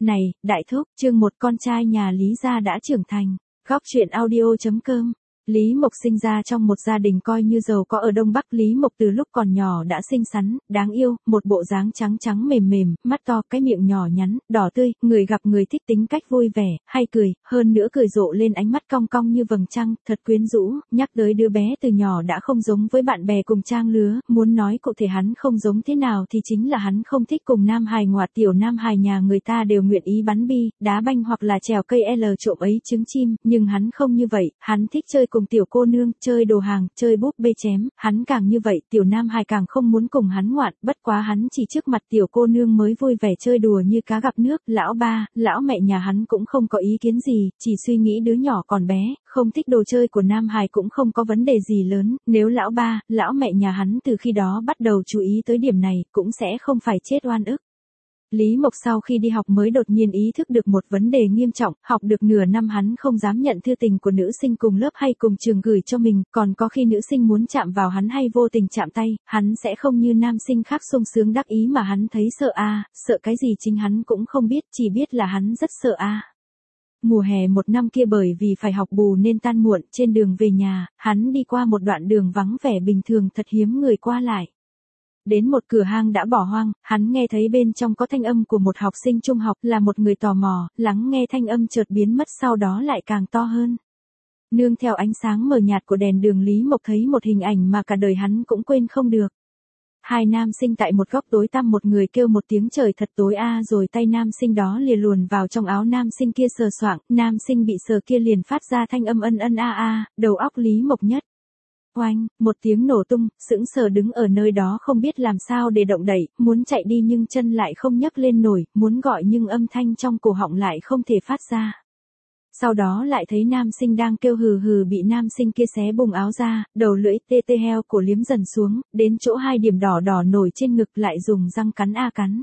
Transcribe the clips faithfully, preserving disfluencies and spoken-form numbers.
Này, đại thúc, chương một con trai nhà Lý gia đã trưởng thành. Góc truyện audio chấm com. Lý Mộc sinh ra trong một gia đình coi như giàu có ở Đông Bắc. Lý Mộc từ lúc còn nhỏ đã xinh xắn, đáng yêu, một bộ dáng trắng trắng mềm mềm, mắt to, cái miệng nhỏ nhắn, đỏ tươi, người gặp người thích, tính cách vui vẻ, hay cười, hơn nữa cười rộ lên ánh mắt cong cong như vầng trăng, thật quyến rũ. Nhắc tới đứa bé từ nhỏ đã không giống với bạn bè cùng trang lứa, muốn nói cụ thể hắn không giống thế nào thì chính là hắn không thích cùng nam hài ngoại, tiểu nam hài nhà người ta đều nguyện ý bắn bi, đá banh hoặc là trèo cây L trộm ấy trứng chim, nhưng hắn không như vậy, hắn thích chơi cùng tiểu cô nương, chơi đồ hàng, chơi búp bê chém, hắn càng như vậy, tiểu nam hài càng không muốn cùng hắn ngoạn, bất quá hắn chỉ trước mặt tiểu cô nương mới vui vẻ chơi đùa như cá gặp nước. Lão ba, lão mẹ nhà hắn cũng không có ý kiến gì, chỉ suy nghĩ đứa nhỏ còn bé, không thích đồ chơi của nam hài cũng không có vấn đề gì lớn, nếu lão ba, lão mẹ nhà hắn từ khi đó bắt đầu chú ý tới điểm này, cũng sẽ không phải chết oan ức. Lý Mộc sau khi đi học mới đột nhiên ý thức được một vấn đề nghiêm trọng, học được nửa năm hắn không dám nhận thư tình của nữ sinh cùng lớp hay cùng trường gửi cho mình, còn có khi nữ sinh muốn chạm vào hắn hay vô tình chạm tay, hắn sẽ không như nam sinh khác sung sướng đắc ý mà hắn thấy sợ a, à, sợ cái gì chính hắn cũng không biết, chỉ biết là hắn rất sợ a. À. Mùa hè một năm kia bởi vì phải học bù nên tan muộn, trên đường về nhà, hắn đi qua một đoạn đường vắng vẻ bình thường thật hiếm người qua lại. Đến một cửa hang đã bỏ hoang, hắn nghe thấy bên trong có thanh âm của một học sinh trung học, là một người tò mò, lắng nghe thanh âm chợt biến mất sau đó lại càng to hơn. Nương theo ánh sáng mờ nhạt của đèn đường, Lý Mộc thấy một hình ảnh mà cả đời hắn cũng quên không được. Hai nam sinh tại một góc tối tăm, một người kêu một tiếng trời thật tối a, rồi tay nam sinh đó lìa luồn vào trong áo nam sinh kia sờ soạng, nam sinh bị sờ kia liền phát ra thanh âm ân ân a a, đầu óc Lý Mộc nhất. Oanh, một tiếng nổ tung, sững sờ đứng ở nơi đó không biết làm sao để động đậy, muốn chạy đi nhưng chân lại không nhấc lên nổi, muốn gọi nhưng âm thanh trong cổ họng lại không thể phát ra. Sau đó lại thấy nam sinh đang kêu hừ hừ bị nam sinh kia xé bùng áo ra, đầu lưỡi tê tê heo cổ liếm dần xuống, đến chỗ hai điểm đỏ đỏ nổi trên ngực lại dùng răng cắn a cắn.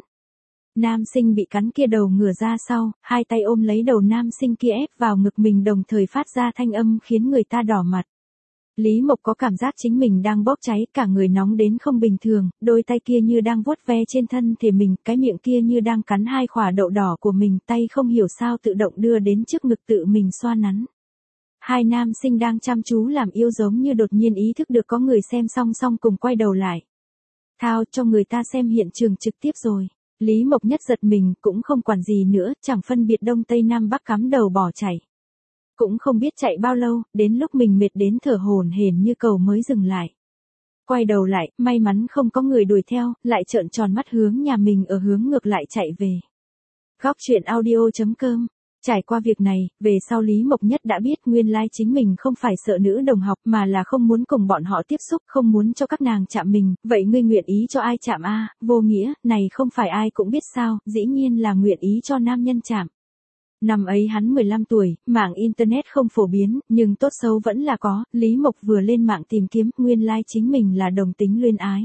Nam sinh bị cắn kia đầu ngửa ra sau, hai tay ôm lấy đầu nam sinh kia ép vào ngực mình đồng thời phát ra thanh âm khiến người ta đỏ mặt. Lý Mộc có cảm giác chính mình đang bốc cháy, cả người nóng đến không bình thường, đôi tay kia như đang vuốt ve trên thân thể mình, cái miệng kia như đang cắn hai khỏa đậu đỏ của mình, tay không hiểu sao tự động đưa đến trước ngực tự mình xoa nắn. Hai nam sinh đang chăm chú làm yêu giống như đột nhiên ý thức được có người xem song song cùng quay đầu lại. Thao, cho người ta xem hiện trường trực tiếp rồi. Lý Mộc nhất giật mình, cũng không quản gì nữa, chẳng phân biệt đông tây nam bắc, cắm đầu bỏ chạy. Cũng không biết chạy bao lâu, đến lúc mình mệt đến thở hổn hển như cầu mới dừng lại. Quay đầu lại, may mắn không có người đuổi theo, lại trợn tròn mắt hướng nhà mình ở hướng ngược lại chạy về. Góc truyện audio chấm com. Trải qua việc này, về sau Lý Mộc nhất đã biết nguyên lai chính mình không phải sợ nữ đồng học mà là không muốn cùng bọn họ tiếp xúc, không muốn cho các nàng chạm mình, vậy ngươi nguyện ý cho ai chạm a? Vô nghĩa, này không phải ai cũng biết sao, dĩ nhiên là nguyện ý cho nam nhân chạm. Năm ấy hắn mười lăm tuổi, mạng Internet không phổ biến, nhưng tốt xấu vẫn là có, Lý Mộc vừa lên mạng tìm kiếm, nguyên lai like chính mình là đồng tính luyến ái.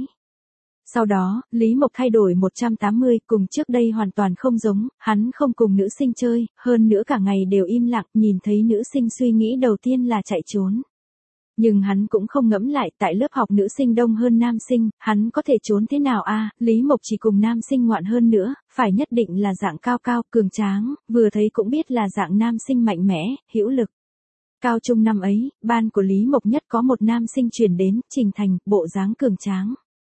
Sau đó, Lý Mộc thay đổi một trăm tám mươi, cùng trước đây hoàn toàn không giống, hắn không cùng nữ sinh chơi, hơn nữa cả ngày đều im lặng, nhìn thấy nữ sinh suy nghĩ đầu tiên là chạy trốn. Nhưng hắn cũng không ngẫm lại, tại lớp học nữ sinh đông hơn nam sinh, hắn có thể trốn thế nào a? À, Lý Mộc chỉ cùng nam sinh ngoạn hơn nữa, phải nhất định là dạng cao cao, cường tráng, vừa thấy cũng biết là dạng nam sinh mạnh mẽ, hữu lực. Cao trung năm ấy, ban của Lý Mộc nhất có một nam sinh chuyển đến, Trình Thành, bộ dáng cường tráng.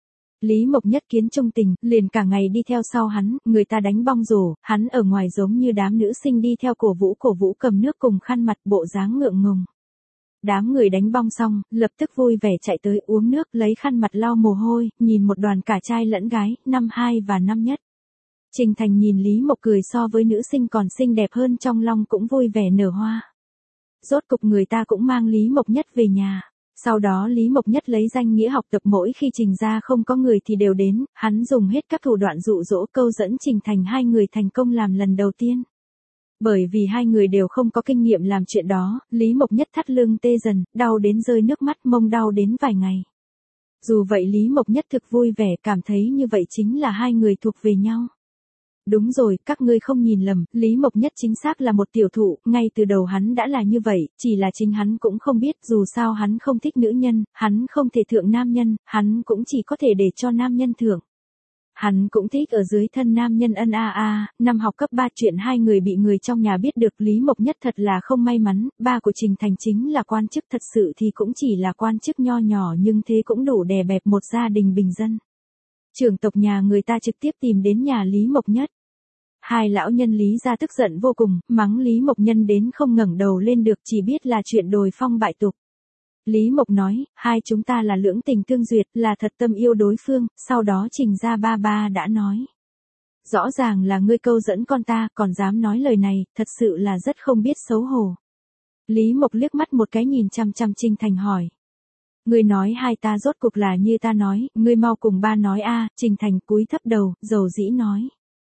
Lý Mộc nhất kiến trung tình, liền cả ngày đi theo sau hắn, người ta đánh bong rổ, hắn ở ngoài giống như đám nữ sinh đi theo cổ vũ cổ vũ cầm nước cùng khăn mặt, bộ dáng ngượng ngùng. Đám người đánh bong xong, lập tức vui vẻ chạy tới uống nước, lấy khăn mặt lau mồ hôi, nhìn một đoàn cả trai lẫn gái, năm hai và năm nhất. Trình Thành nhìn Lý Mộc cười so với nữ sinh còn xinh đẹp hơn, trong lòng cũng vui vẻ nở hoa. Rốt cục người ta cũng mang Lý Mộc nhất về nhà. Sau đó Lý Mộc nhất lấy danh nghĩa học tập, mỗi khi Trình ra không có người thì đều đến, hắn dùng hết các thủ đoạn dụ dỗ câu dẫn Trình Thành, hai người thành công làm lần đầu tiên. Bởi vì hai người đều không có kinh nghiệm làm chuyện đó, Lý Mộc nhất thắt lưng tê dần, đau đến rơi nước mắt, mông đau đến vài ngày. Dù vậy Lý Mộc nhất thực vui vẻ, cảm thấy như vậy chính là hai người thuộc về nhau. Đúng rồi, các ngươi không nhìn lầm, Lý Mộc nhất chính xác là một tiểu thụ, ngay từ đầu hắn đã là như vậy, chỉ là chính hắn cũng không biết, dù sao hắn không thích nữ nhân, hắn không thể thượng nam nhân, hắn cũng chỉ có thể để cho nam nhân thượng. Hắn cũng thích ở dưới thân nam nhân ân a a, năm học cấp ba chuyện hai người bị người trong nhà biết được Lý Mộc Nhất thật là không may mắn, ba của Trình Thành chính là quan chức thật sự thì cũng chỉ là quan chức nho nhỏ nhưng thế cũng đủ đè bẹp một gia đình bình dân. Trưởng tộc nhà người ta trực tiếp tìm đến nhà Lý Mộc Nhất. Hai lão nhân Lý gia tức giận vô cùng, mắng Lý Mộc Nhân đến không ngẩng đầu lên được chỉ biết là chuyện đồi phong bại tục. Lý Mộc nói, hai chúng ta là lưỡng tình tương duyệt, là thật tâm yêu đối phương, sau đó Trình gia ba ba đã nói. Rõ ràng là ngươi câu dẫn con ta, còn dám nói lời này, thật sự là rất không biết xấu hổ. Lý Mộc liếc mắt một cái nhìn chăm chăm Trình Thành hỏi. Ngươi nói hai ta rốt cuộc là như ta nói, ngươi mau cùng ba nói a. Trình Thành cúi thấp đầu, dầu dĩ nói.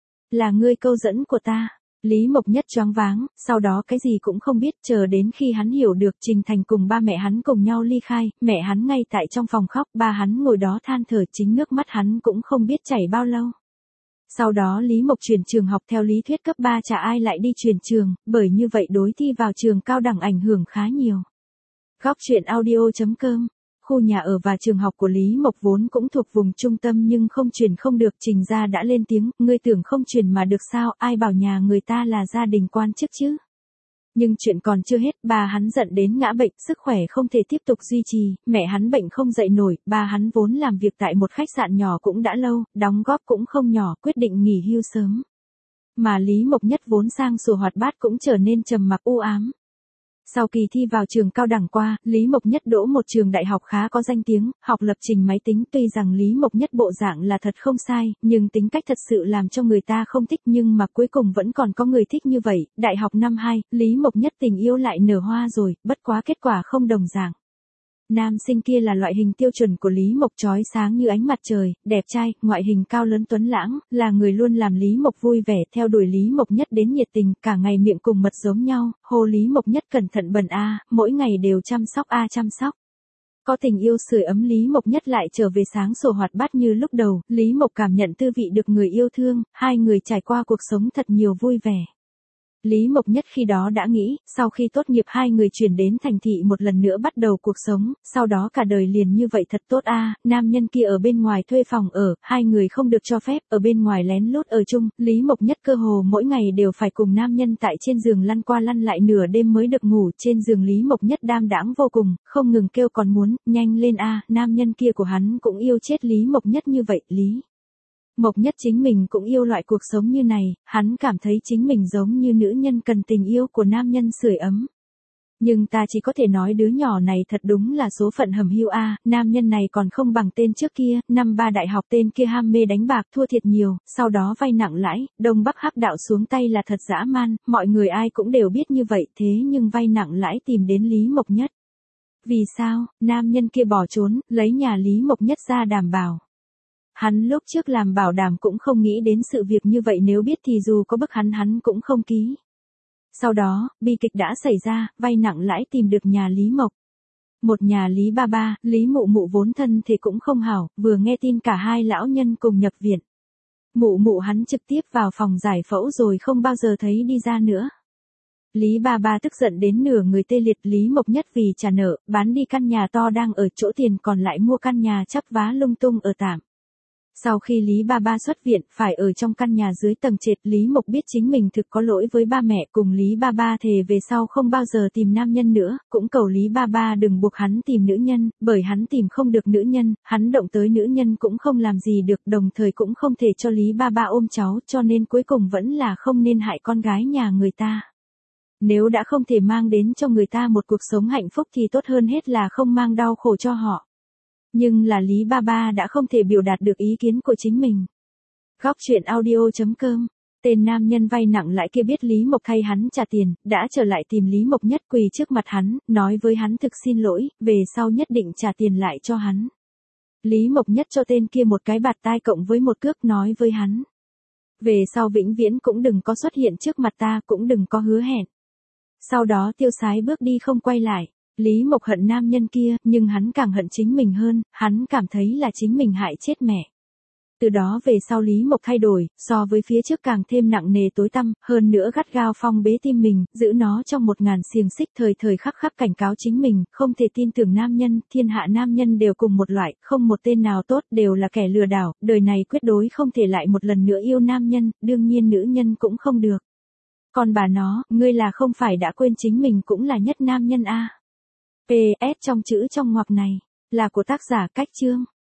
Là ngươi câu dẫn của ta. Lý Mộc Nhất choáng váng, sau đó cái gì cũng không biết, chờ đến khi hắn hiểu được Trình Thành cùng ba mẹ hắn cùng nhau ly khai, mẹ hắn ngay tại trong phòng khóc, ba hắn ngồi đó than thở, chính nước mắt hắn cũng không biết chảy bao lâu. Sau đó Lý Mộc chuyển trường học theo lý thuyết cấp ba chả ai lại đi chuyển trường, bởi như vậy đối thi vào trường cao đẳng ảnh hưởng khá nhiều. Góc truyện audio chấm com. Khu nhà ở và trường học của Lý Mộc vốn cũng thuộc vùng trung tâm nhưng không chuyển không được, Trình gia đã lên tiếng, ngươi tưởng không chuyển mà được sao, ai bảo nhà người ta là gia đình quan chức chứ. Nhưng chuyện còn chưa hết, ba hắn giận đến ngã bệnh, sức khỏe không thể tiếp tục duy trì, mẹ hắn bệnh không dậy nổi, ba hắn vốn làm việc tại một khách sạn nhỏ cũng đã lâu, đóng góp cũng không nhỏ, quyết định nghỉ hưu sớm. Mà Lý Mộc Nhất vốn sang sủa hoạt bát cũng trở nên trầm mặc u ám. Sau kỳ thi vào trường cao đẳng qua, Lý Mộc Nhất đỗ một trường đại học khá có danh tiếng, học lập trình máy tính, tuy rằng Lý Mộc Nhất bộ dạng là thật không sai, nhưng tính cách thật sự làm cho người ta không thích, nhưng mà cuối cùng vẫn còn có người thích như vậy. Đại học năm hai, Lý Mộc Nhất tình yêu lại nở hoa rồi, bất quá kết quả không đồng dạng. Nam sinh kia là loại hình tiêu chuẩn của Lý Mộc, chói sáng như ánh mặt trời, đẹp trai, ngoại hình cao lớn tuấn lãng, là người luôn làm Lý Mộc vui vẻ, theo đuổi Lý Mộc Nhất đến nhiệt tình, cả ngày miệng cùng mật giống nhau, hô Lý Mộc Nhất cẩn thận bẩn a, mỗi ngày đều chăm sóc a chăm sóc. Có tình yêu sưởi ấm, Lý Mộc Nhất lại trở về sáng sủa hoạt bát như lúc đầu, Lý Mộc cảm nhận tư vị được người yêu thương, hai người trải qua cuộc sống thật nhiều vui vẻ. Lý Mộc Nhất khi đó đã nghĩ, sau khi tốt nghiệp hai người chuyển đến thành thị một lần nữa bắt đầu cuộc sống, sau đó cả đời liền như vậy thật tốt a. Nam nhân kia ở bên ngoài thuê phòng ở, hai người không được cho phép, ở bên ngoài lén lút ở chung, Lý Mộc Nhất cơ hồ mỗi ngày đều phải cùng nam nhân tại trên giường lăn qua lăn lại, nửa đêm mới được ngủ, trên giường Lý Mộc Nhất đam đãng vô cùng, không ngừng kêu còn muốn, nhanh lên a, nam nhân kia của hắn cũng yêu chết Lý Mộc Nhất như vậy, Lý Mộc Nhất chính mình cũng yêu loại cuộc sống như này, hắn cảm thấy chính mình giống như nữ nhân cần tình yêu của nam nhân sưởi ấm. Nhưng ta chỉ có thể nói đứa nhỏ này thật đúng là số phận hầm hưu a, nam nhân này còn không bằng tên trước kia, năm ba đại học tên kia ham mê đánh bạc thua thiệt nhiều, sau đó vay nặng lãi, Đông Bắc hắc đạo xuống tay là thật dã man, mọi người ai cũng đều biết như vậy, thế nhưng vay nặng lãi tìm đến Lý Mộc Nhất. Vì sao, nam nhân kia bỏ trốn, lấy nhà Lý Mộc Nhất ra đảm bảo. Hắn lúc trước làm bảo đảm cũng không nghĩ đến sự việc như vậy, nếu biết thì dù có bức hắn hắn cũng không ký. Sau đó, bi kịch đã xảy ra, vay nặng lãi tìm được nhà Lý Mộc. Một nhà Lý ba ba, Lý mụ mụ vốn thân thì cũng không hảo, vừa nghe tin cả hai lão nhân cùng nhập viện. Mụ mụ hắn trực tiếp vào phòng giải phẫu rồi không bao giờ thấy đi ra nữa. Lý ba ba tức giận đến nửa người tê liệt, Lý Mộc Nhất vì trả nợ, bán đi căn nhà to đang ở, chỗ tiền còn lại mua căn nhà chắp vá lung tung ở tạm. Sau khi Lý ba ba xuất viện, phải ở trong căn nhà dưới tầng trệt, Lý Mộc biết chính mình thực có lỗi với ba mẹ, cùng Lý ba ba thề về sau không bao giờ tìm nam nhân nữa, cũng cầu Lý ba ba đừng buộc hắn tìm nữ nhân, bởi hắn tìm không được nữ nhân, hắn động tới nữ nhân cũng không làm gì được, đồng thời cũng không thể cho Lý ba ba ôm cháu, cho nên cuối cùng vẫn là không nên hại con gái nhà người ta. Nếu đã không thể mang đến cho người ta một cuộc sống hạnh phúc thì tốt hơn hết là không mang đau khổ cho họ. Nhưng là Lý ba ba đã không thể biểu đạt được ý kiến của chính mình. Góc truyện audio chấm com. Tên nam nhân vay nặng lãi kia biết Lý Mộc thay hắn trả tiền, đã trở lại tìm Lý Mộc Nhất quỳ trước mặt hắn, nói với hắn thực xin lỗi, về sau nhất định trả tiền lại cho hắn. Lý Mộc Nhất cho tên kia một cái bạt tai cộng với một cước, nói với hắn. Về sau vĩnh viễn cũng đừng có xuất hiện trước mặt ta, cũng đừng có hứa hẹn. Sau đó tiêu sái bước đi không quay lại. Lý Mộc hận nam nhân kia, nhưng hắn càng hận chính mình hơn, hắn cảm thấy là chính mình hại chết mẹ. Từ đó về sau Lý Mộc thay đổi, so với phía trước càng thêm nặng nề tối tăm, hơn nữa gắt gao phong bế tim mình, giữ nó trong một ngàn xiềng xích thời thời khắc khắc cảnh cáo chính mình, không thể tin tưởng nam nhân, thiên hạ nam nhân đều cùng một loại, không một tên nào tốt, đều là kẻ lừa đảo, đời này quyết đối không thể lại một lần nữa yêu nam nhân, đương nhiên nữ nhân cũng không được. Còn bà nó, ngươi là không phải đã quên chính mình cũng là nhất nam nhân a. pê ét trong chữ trong ngoặc này, là của tác giả Cách Chương.